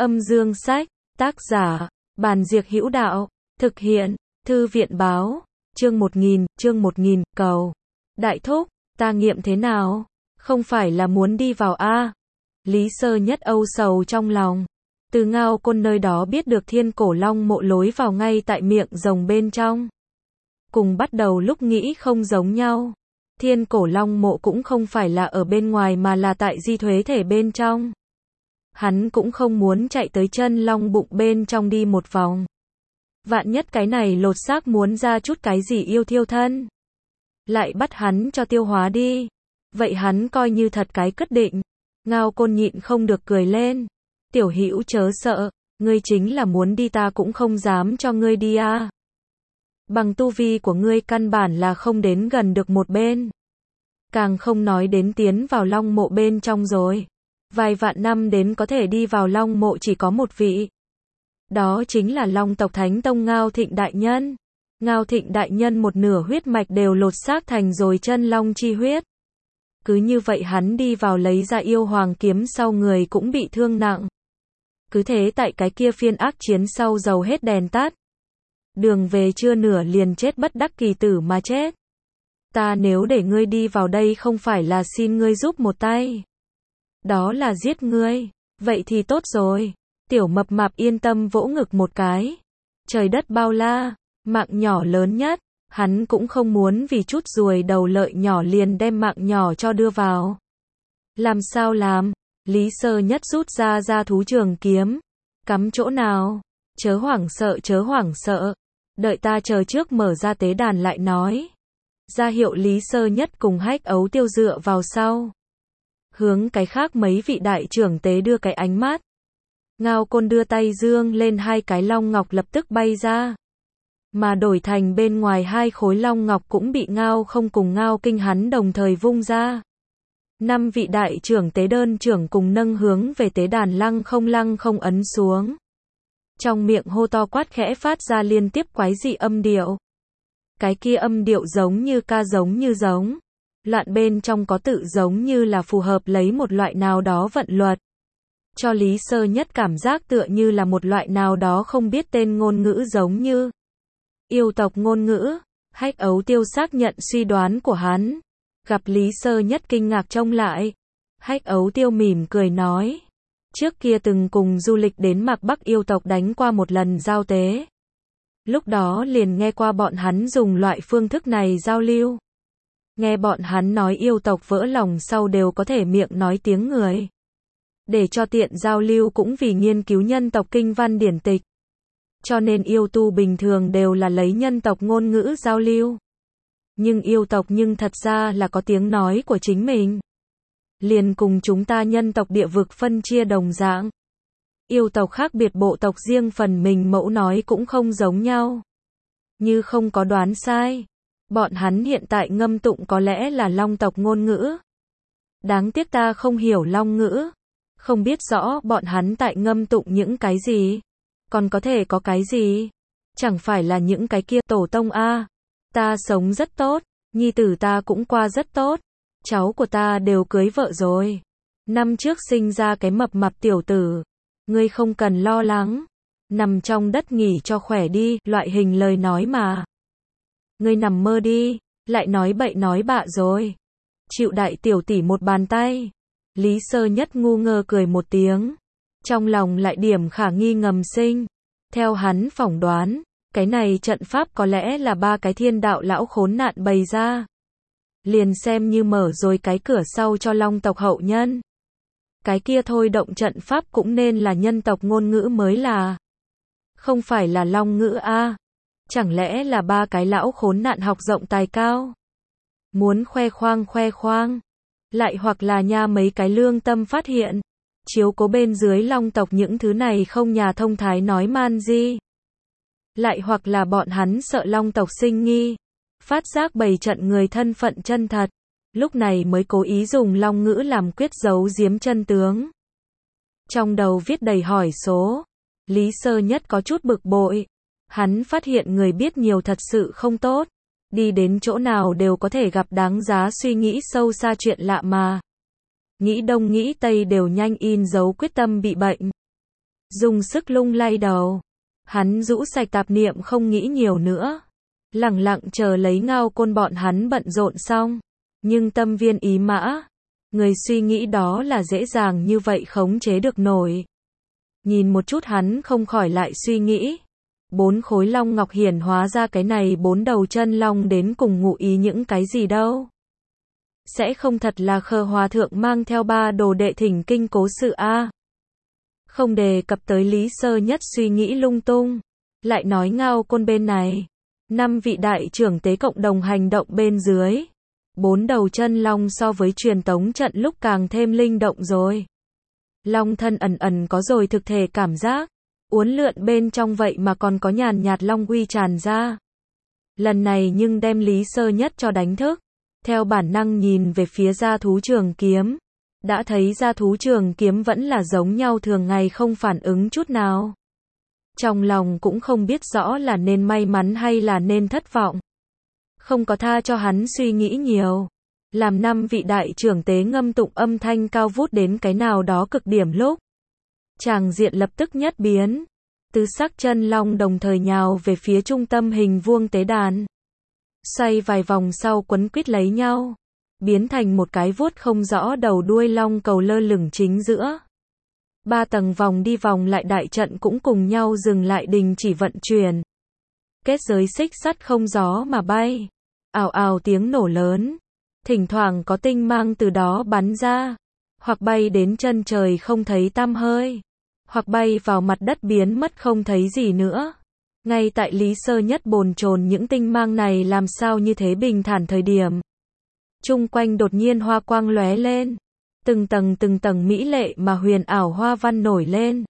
Âm dương sách, tác giả, Bàn Diệc Hữu Đạo, thực hiện, Thư viện báo, chương 1000, cầu. Đại thúc, ta nghiệm thế nào? Không phải là muốn đi vào a? Lý Sơ Nhất âu sầu trong lòng. Từ Ngao Côn nơi đó biết được Thiên Cổ Long mộ lối vào ngay tại miệng rồng bên trong. Cùng bắt đầu lúc nghĩ không giống nhau. Thiên Cổ Long mộ cũng không phải là ở bên ngoài mà là tại di thuế thể bên trong. Hắn cũng không muốn chạy tới chân long bụng bên trong đi một vòng. Vạn nhất cái này lột xác muốn ra chút cái gì yêu thiêu thân. Lại bắt hắn cho tiêu hóa đi. Vậy hắn coi như thật cái quyết định. Ngao Côn nhịn không được cười lên. Tiểu Hữu chớ sợ, ngươi chính là muốn đi ta cũng không dám cho ngươi đi a. Bằng tu vi của ngươi căn bản là không đến gần được một bên. Càng không nói đến tiến vào long mộ bên trong rồi. Vài vạn năm đến có thể đi vào long mộ chỉ có một vị. Đó chính là Long tộc Thánh Tông Ngao Thịnh Đại Nhân. Ngao Thịnh Đại Nhân một nửa huyết mạch đều lột xác thành rồi chân long chi huyết. Cứ như vậy hắn đi vào lấy ra yêu hoàng kiếm sau người cũng bị thương nặng. Cứ thế tại cái kia phiên ác chiến sau dầu hết đèn tắt. Đường về chưa nửa liền chết bất đắc kỳ tử mà chết. Ta nếu để ngươi đi vào đây không phải là xin ngươi giúp một tay. Đó là giết ngươi. Vậy thì tốt rồi. Tiểu Mập Mạp yên tâm vỗ ngực một cái. Trời đất bao la, mạng nhỏ lớn nhất. Hắn cũng không muốn vì chút ruồi đầu lợi nhỏ liền đem mạng nhỏ cho đưa vào. Làm sao làm? Lý Sơ Nhất rút ra thú trường kiếm. Cắm chỗ nào? Chớ hoảng sợ. Đợi ta chờ trước mở ra tế đàn lại nói. Ra hiệu Lý Sơ Nhất cùng Hách Ấu Tiêu dựa vào sau. Hướng cái khác mấy vị đại trưởng tế đưa cái ánh mắt. Ngao Côn đưa tay dương lên hai cái long ngọc lập tức bay ra. Mà đổi thành bên ngoài hai khối long ngọc cũng bị Ngao Không cùng Ngao Kinh hắn đồng thời vung ra. 5 vị đại trưởng tế đơn trưởng cùng nâng hướng về tế đàn lăng không ấn xuống. Trong miệng hô to quát khẽ phát ra liên tiếp quái dị âm điệu. Cái kia âm điệu giống như ca giống như giống. Loạn bên trong có tự giống như là phù hợp lấy một loại nào đó vận luật. Cho Lý Sơ Nhất cảm giác tựa như là một loại nào đó không biết tên ngôn ngữ giống như yêu tộc ngôn ngữ. Hách Ấu Tiêu xác nhận suy đoán của hắn. Gặp Lý Sơ Nhất kinh ngạc trông lại. Hách Ấu Tiêu mỉm cười nói. Trước kia từng cùng du lịch đến Mạc Bắc yêu tộc đánh qua một lần giao tế. Lúc đó liền nghe qua bọn hắn dùng loại phương thức này giao lưu. Nghe bọn hắn nói yêu tộc vỡ lòng sau đều có thể miệng nói tiếng người. Để cho tiện giao lưu cũng vì nghiên cứu nhân tộc kinh văn điển tịch. Cho nên yêu tu bình thường đều là lấy nhân tộc ngôn ngữ giao lưu. Nhưng yêu tộc nhưng thật ra là có tiếng nói của chính mình. Liền cùng chúng ta nhân tộc địa vực phân chia đồng dạng. Yêu tộc khác biệt bộ tộc riêng phần mình mẫu nói cũng không giống nhau. Như không có đoán sai. Bọn hắn hiện tại ngâm tụng có lẽ là long tộc ngôn ngữ. Đáng tiếc ta không hiểu long ngữ. Không biết rõ bọn hắn tại ngâm tụng những cái gì. Còn có thể có cái gì? Chẳng phải là những cái kia tổ tông a. Ta sống rất tốt. Nhi tử ta cũng qua rất tốt. Cháu của ta đều cưới vợ rồi. Năm trước sinh ra cái mập mạp tiểu tử. Ngươi không cần lo lắng. Nằm trong đất nghỉ cho khỏe đi. Loại hình lời nói mà. Ngươi nằm mơ đi. Lại nói bậy nói bạ rồi. Chịu đại tiểu tỷ một bàn tay. Lý Sơ Nhất ngu ngơ cười một tiếng. Trong lòng lại điểm khả nghi ngầm sinh. Theo hắn phỏng đoán. Cái này trận pháp có lẽ là 3 cái thiên đạo lão khốn nạn bày ra. Liền xem như mở rồi cái cửa sau cho long tộc hậu nhân. Cái kia thôi động trận pháp cũng nên là nhân tộc ngôn ngữ mới là. Không phải là long ngữ a. Chẳng lẽ là 3 cái lão khốn nạn học rộng tài cao. Muốn khoe khoang. Lại hoặc là nha mấy cái lương tâm phát hiện. Chiếu cố bên dưới long tộc những thứ này không nhà thông thái nói man di. Lại hoặc là bọn hắn sợ long tộc sinh nghi. Phát giác bày trận người thân phận chân thật. Lúc này mới cố ý dùng long ngữ làm quyết giấu giếm chân tướng. Trong đầu viết đầy hỏi số. Lý Sơ Nhất có chút bực bội. Hắn phát hiện người biết nhiều thật sự không tốt. Đi đến chỗ nào đều có thể gặp đáng giá suy nghĩ sâu xa chuyện lạ mà. Nghĩ đông nghĩ tây đều nhanh in dấu quyết tâm bị bệnh. dùng sức lung lay đầu. Hắn rũ sạch tạp niệm không nghĩ nhiều nữa. Lẳng lặng chờ lấy Ngao Côn bọn hắn bận rộn xong. Nhưng tâm viên ý mã. Người suy nghĩ đó là dễ dàng như vậy khống chế được nổi. Nhìn một chút hắn không khỏi lại suy nghĩ. 4 khối long ngọc hiển hóa ra cái này 4 đầu chân long đến cùng ngụ ý những cái gì đâu. Sẽ không thật là Khờ Hòa Thượng mang theo 3 đồ đệ thỉnh kinh cố sự a? Không đề cập tới Lý Sơ Nhất suy nghĩ lung tung. Lại nói Ngao Côn bên này. 5 vị đại trưởng tế cộng đồng hành động bên dưới. 4 đầu chân long so với truyền tống trận lúc càng thêm linh động rồi. Long thân ẩn ẩn có rồi thực thể cảm giác. Uốn lượn bên trong vậy mà còn có nhàn nhạt long uy tràn ra. Lần này nhưng đem Lý Sơ Nhất cho đánh thức. Theo bản năng nhìn về phía gia thú trường kiếm. Đã thấy gia thú trường kiếm vẫn là giống nhau thường ngày không phản ứng chút nào. Trong lòng cũng không biết rõ là nên may mắn hay là nên thất vọng. Không có tha cho hắn suy nghĩ nhiều. Làm 5 vị đại trưởng tế ngâm tụng âm thanh cao vút đến cái nào đó cực điểm lúc. Tràng diện lập tức nhất biến. Tứ sắc chân long đồng thời nhào về phía trung tâm hình vuông tế đàn. Xoay vài vòng sau quấn quýt lấy nhau. Biến thành một cái vuốt không rõ đầu đuôi long cầu lơ lửng chính giữa. 3 tầng vòng đi vòng lại đại trận cũng cùng nhau dừng lại đình chỉ vận chuyển. Kết giới xích sắt không gió mà bay. Ào ào tiếng nổ lớn. Thỉnh thoảng có tinh mang từ đó bắn ra. Hoặc bay đến chân trời không thấy tăm hơi. Hoặc bay vào mặt đất biến mất không thấy gì nữa. Ngay tại Lý Sơ Nhất bồn chồn những tinh mang này làm sao như thế bình thản thời điểm. Chung quanh đột nhiên hoa quang lóe lên. Từng tầng mỹ lệ mà huyền ảo hoa văn nổi lên.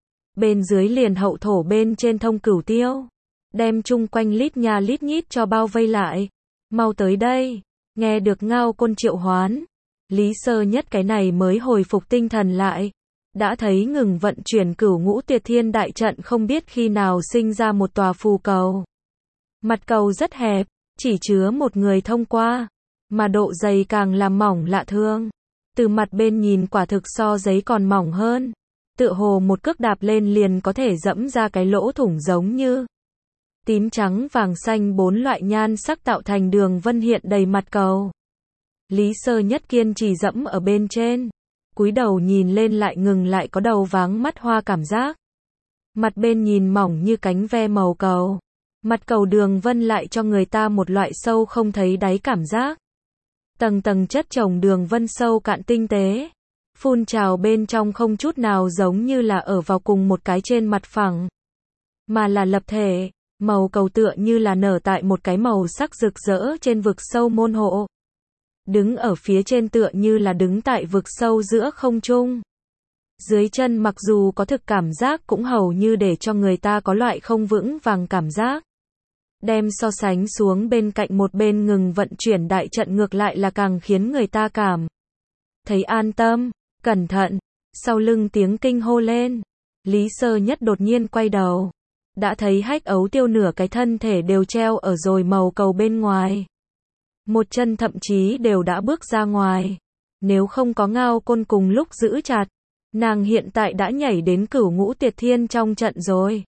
Bên dưới liền hậu thổ bên trên thông cửu tiêu. Đem chung quanh lít nha lít nhít cho bao vây lại. Mau tới đây. Nghe được Ngao Côn triệu hoán. Lý Sơ Nhất cái này mới hồi phục tinh thần lại. Đã thấy ngừng vận chuyển Cửu Ngũ Tuyệt Thiên đại trận không biết khi nào sinh ra một tòa phù cầu. Mặt cầu rất hẹp, chỉ chứa một người thông qua. Mà độ dày càng làm mỏng lạ thường. Từ mặt bên nhìn quả thực so giấy còn mỏng hơn. Tựa hồ một cước đạp lên liền có thể dẫm ra cái lỗ thủng giống như tím trắng vàng xanh 4 loại nhan sắc tạo thành đường vân hiện đầy mặt cầu. Lý Sơ Nhất kiên trì dẫm ở bên trên. Cúi đầu nhìn lên lại ngừng lại có đầu váng mắt hoa cảm giác. Mặt bên nhìn mỏng như cánh ve màu cầu. Mặt cầu đường vân lại cho người ta một loại sâu không thấy đáy cảm giác. Tầng chất chồng đường vân sâu cạn tinh tế. Phun trào bên trong không chút nào giống như là ở vào cùng một cái trên mặt phẳng. Mà là lập thể. Màu cầu tựa như là nở tại một cái màu sắc rực rỡ trên vực sâu môn hộ. Đứng ở phía trên tựa như là đứng tại vực sâu giữa không trung. Dưới chân mặc dù có thực cảm giác cũng hầu như để cho người ta có loại không vững vàng cảm giác. Đem so sánh xuống bên cạnh một bên ngừng vận chuyển đại trận ngược lại là càng khiến người ta cảm thấy an tâm, cẩn thận. Sau lưng tiếng kinh hô lên. Lý Sơ Nhất đột nhiên quay đầu. Đã thấy Hách Ấu Tiêu nửa cái thân thể đều treo ở rồi màu cầu bên ngoài. Một chân thậm chí đều đã bước ra ngoài. Nếu không có Ngao Côn cùng lúc giữ chặt, nàng hiện tại đã nhảy đến Cửu Ngũ Tuyệt Thiên trong trận rồi.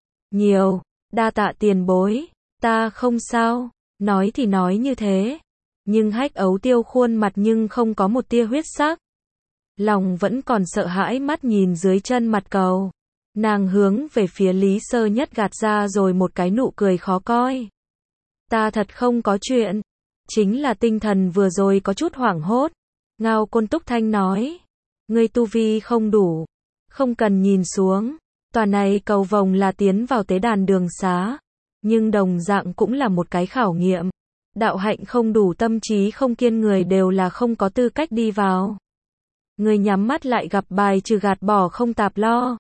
Nhiều, đa tạ tiền bối, ta không sao. Nói thì nói như thế. Nhưng Hách Ấu Tiêu khuôn mặt nhưng không có một tia huyết sắc. Lòng vẫn còn sợ hãi mắt nhìn dưới chân mặt cầu. Nàng hướng về phía Lý Sơ Nhất gạt ra rồi một cái nụ cười khó coi. Ta thật không có chuyện. Chính là tinh thần vừa rồi có chút hoảng hốt. Ngao Côn túc thanh nói. Ngươi tu vi không đủ. Không cần nhìn xuống. Tòa này cầu vồng là tiến vào tế đàn đường xá. Nhưng đồng dạng cũng là một cái khảo nghiệm. Đạo hạnh không đủ tâm trí không kiên người đều là không có tư cách đi vào. Ngươi nhắm mắt lại gặp bài trừ gạt bỏ không tạp lo.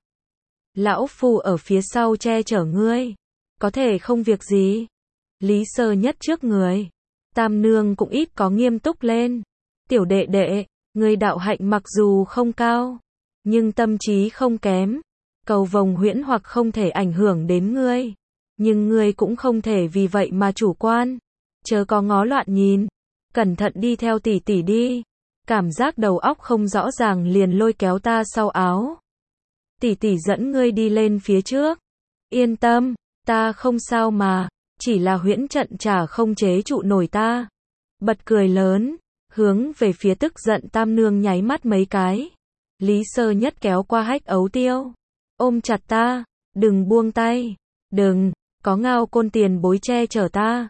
Lão Phu ở phía sau che chở ngươi. Có thể không việc gì. Lý Sơ Nhất trước người. Tam nương cũng ít có nghiêm túc lên. Tiểu đệ đệ, ngươi đạo hạnh mặc dù không cao, nhưng tâm trí không kém. Cầu vồng huyễn hoặc không thể ảnh hưởng đến ngươi. Nhưng ngươi cũng không thể vì vậy mà chủ quan. Chớ có ngó loạn nhìn. Cẩn thận đi theo tỷ tỷ đi. Cảm giác đầu óc không rõ ràng liền lôi kéo ta sau áo. tỷ tỷ dẫn ngươi đi lên phía trước. Yên tâm, ta không sao mà, chỉ là huyễn trận chả không chế trụ nổi ta. Bật cười lớn, hướng về phía tức giận Tam Nương nháy mắt mấy cái. Lý Sơ Nhất kéo qua Hách Ấu Tiêu, ôm chặt ta, đừng buông tay, đừng, có Ngao Côn tiền bối che chở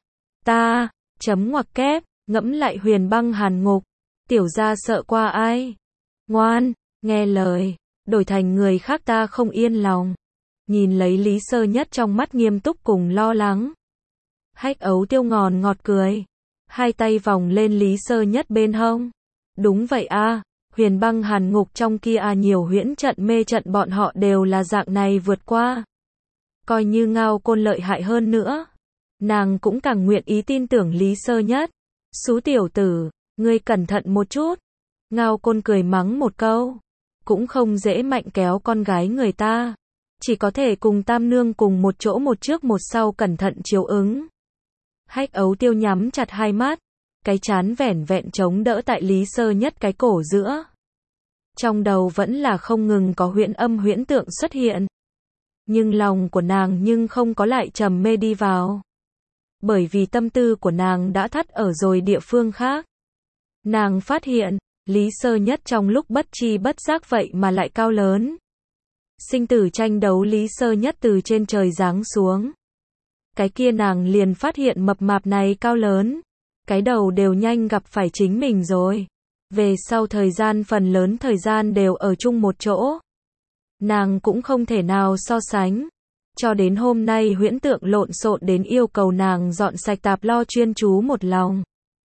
ta, chấm ngoặc kép, ngẫm lại Huyền Băng Hàn Ngục, tiểu gia sợ qua ai? Ngoan, nghe lời, đổi thành người khác ta không yên lòng. Nhìn lấy Lý Sơ Nhất trong mắt nghiêm túc cùng lo lắng. Hách Ấu Tiêu ngòn ngọt cười, hai tay vòng lên Lý Sơ Nhất bên hông. Đúng vậy a, Huyền Băng Hàn Ngục trong kia nhiều huyễn trận mê trận bọn họ đều là dạng này vượt qua. Coi như Ngao Côn lợi hại hơn nữa, nàng cũng càng nguyện ý tin tưởng Lý Sơ Nhất. Xú tiểu tử, ngươi cẩn thận một chút. Ngao Côn cười mắng một câu, cũng không dễ mạnh kéo con gái người ta, chỉ có thể cùng Tam Nương cùng một chỗ một trước một sau cẩn thận chiếu ứng. Hách Ấu Tiêu nhắm chặt hai mắt, cái trán vẻn vẹn chống đỡ tại Lý Sơ Nhất cái cổ giữa. Trong đầu vẫn là không ngừng có huyễn âm huyễn tượng xuất hiện. Nhưng lòng của nàng nhưng không có lại trầm mê đi vào. Bởi vì tâm tư của nàng đã thắt ở rồi địa phương khác. Nàng phát hiện, Lý Sơ Nhất trong lúc bất chi bất giác vậy mà lại cao lớn. Sinh tử tranh đấu Lý Sơ Nhất từ trên trời giáng xuống. Cái kia nàng liền phát hiện mập mạp này cao lớn. Cái đầu đều nhanh gặp phải chính mình rồi. Về sau thời gian phần lớn thời gian đều ở chung một chỗ. Nàng cũng không thể nào so sánh. Cho đến hôm nay huyễn tượng lộn xộn đến yêu cầu nàng dọn sạch tạp lo chuyên chú một lòng.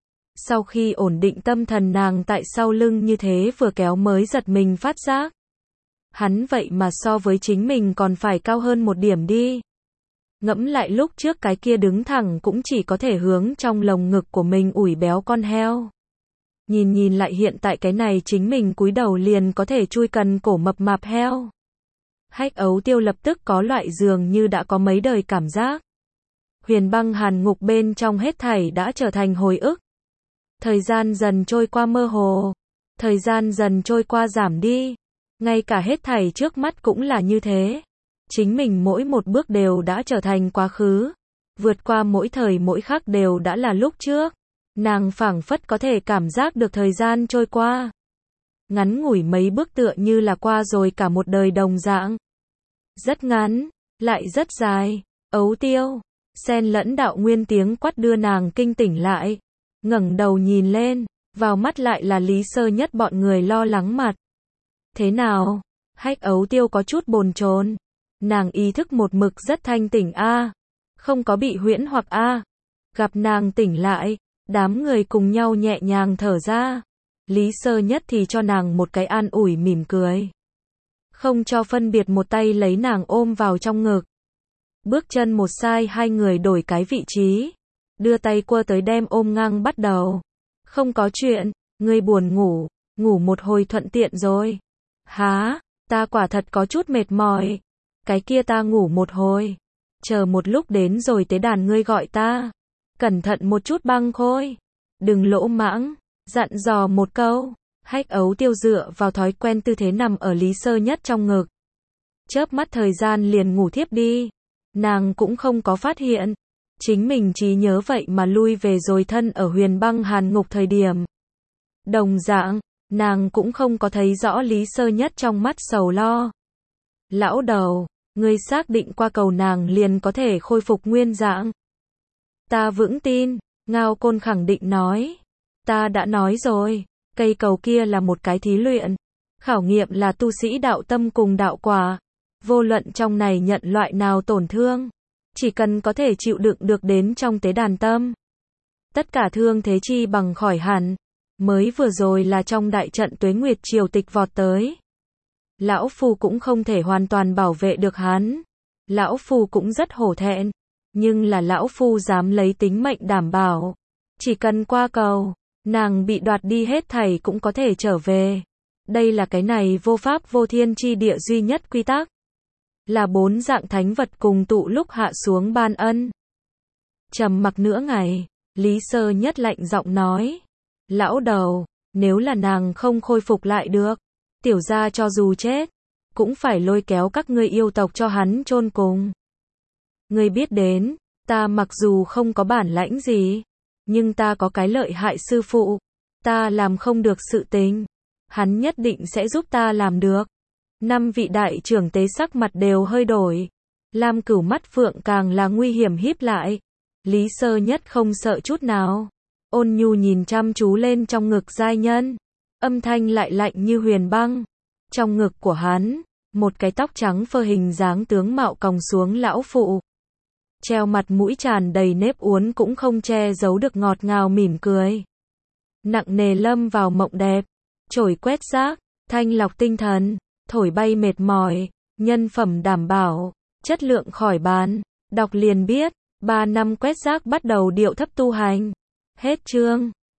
Sau khi ổn định tâm thần nàng tại sau lưng như thế vừa kéo mới giật mình phát giác. Hắn vậy mà so với chính mình còn phải cao hơn một điểm đi. Ngẫm lại lúc trước cái kia đứng thẳng cũng chỉ có thể hướng trong lồng ngực của mình ủi béo con heo. Nhìn lại hiện tại cái này chính mình cúi đầu liền có thể chui cần cổ mập mạp heo. Hách Ấu Tiêu lập tức có loại dường như đã có mấy đời cảm giác. Huyền Băng Hàn Ngục bên trong hết thảy đã trở thành hồi ức. Thời gian dần trôi qua mơ hồ. Thời gian dần trôi qua giảm đi. Ngay cả hết thảy trước mắt cũng là như thế. Chính mình mỗi một bước đều đã trở thành quá khứ. Vượt qua mỗi thời mỗi khắc đều đã là lúc trước. Nàng phảng phất có thể cảm giác được thời gian trôi qua. Ngắn ngủi mấy bước tựa như là qua rồi cả một đời đồng dạng. Rất ngắn, lại rất dài. Ấu Tiêu, xen lẫn đạo nguyên tiếng quát đưa nàng kinh tỉnh lại. Ngẩng đầu nhìn lên, vào mắt lại là Lý Sơ Nhất bọn người lo lắng mặt. Thế nào? Hách Ấu Tiêu có chút bồn chồn. Nàng ý thức một mực rất thanh tỉnh không có bị huyễn hoặc Gặp nàng tỉnh lại, đám người cùng nhau nhẹ nhàng thở ra. Lý Sơ Nhất thì cho nàng một cái an ủi mỉm cười. Không cho phân biệt một tay lấy nàng ôm vào trong ngực. Bước chân một sai hai người đổi cái vị trí. Đưa tay quơ tới đem ôm ngang bắt đầu. Không có chuyện, ngươi buồn ngủ, ngủ một hồi thuận tiện rồi. Há, ta quả thật có chút mệt mỏi. Cái kia ta ngủ một hồi. Chờ một lúc đến rồi tế đàn ngươi gọi ta. Cẩn thận một chút băng khôi. Đừng lỗ mãng, dặn dò một câu. Hách Ấu Tiêu dựa vào thói quen tư thế nằm ở Lý Sơ Nhất trong ngực. Chớp mắt thời gian liền ngủ thiếp đi. Nàng cũng không có phát hiện. Chính mình trí nhớ vậy mà lui về rồi thân ở Huyền Băng Hàn Ngục thời điểm. Đồng dạng, nàng cũng không có thấy rõ Lý Sơ Nhất trong mắt sầu lo. Lão đầu, ngươi xác định qua cầu nàng liền có thể khôi phục nguyên dạng. Ta vững tin, Ngao Côn khẳng định nói. Ta đã nói rồi, cây cầu kia là một cái thí luyện. Khảo nghiệm là tu sĩ đạo tâm cùng đạo quả. Vô luận trong này nhận loại nào tổn thương. Chỉ cần có thể chịu đựng được đến trong tế đàn tâm. Tất cả thương thế chi bằng khỏi hẳn. Mới vừa rồi là trong đại trận Tuế Nguyệt triều tịch vọt tới. Lão Phu cũng không thể hoàn toàn bảo vệ được hắn. Lão Phu cũng rất hổ thẹn. Nhưng là Lão Phu dám lấy tính mệnh đảm bảo. Chỉ cần qua cầu, nàng bị đoạt đi hết thảy cũng có thể trở về. Đây là cái này vô pháp vô thiên chi địa duy nhất quy tắc. Là 4 dạng thánh vật cùng tụ lúc hạ xuống ban ân. Trầm mặc nửa ngày, Lý Sơ Nhất lạnh giọng nói. Lão đầu, nếu là nàng không khôi phục lại được, tiểu gia cho dù chết, cũng phải lôi kéo các ngươi yêu tộc cho hắn chôn cùng. Ngươi biết đến, ta mặc dù không có bản lãnh gì, nhưng ta có cái lợi hại sư phụ, ta làm không được sự tình, hắn nhất định sẽ giúp ta làm được. 5 vị đại trưởng tế sắc mặt đều hơi đổi. Lam Cửu mắt phượng càng là nguy hiểm híp lại. Lý Sơ Nhất không sợ chút nào. Ôn nhu nhìn chăm chú lên trong ngực giai nhân. Âm thanh lại lạnh như huyền băng. Trong ngực của hắn, một cái tóc trắng phơ hình dáng tướng mạo còng xuống lão phụ. Treo mặt mũi tràn đầy nếp uốn cũng không che giấu được ngọt ngào mỉm cười. Nặng nề lâm vào mộng đẹp. Chổi quét rác, thanh lọc tinh thần, thổi bay mệt mỏi, nhân phẩm đảm bảo, chất lượng khỏi bàn. Đọc liền biết, 3 năm quét rác bắt đầu điệu thấp tu hành. Hết chương.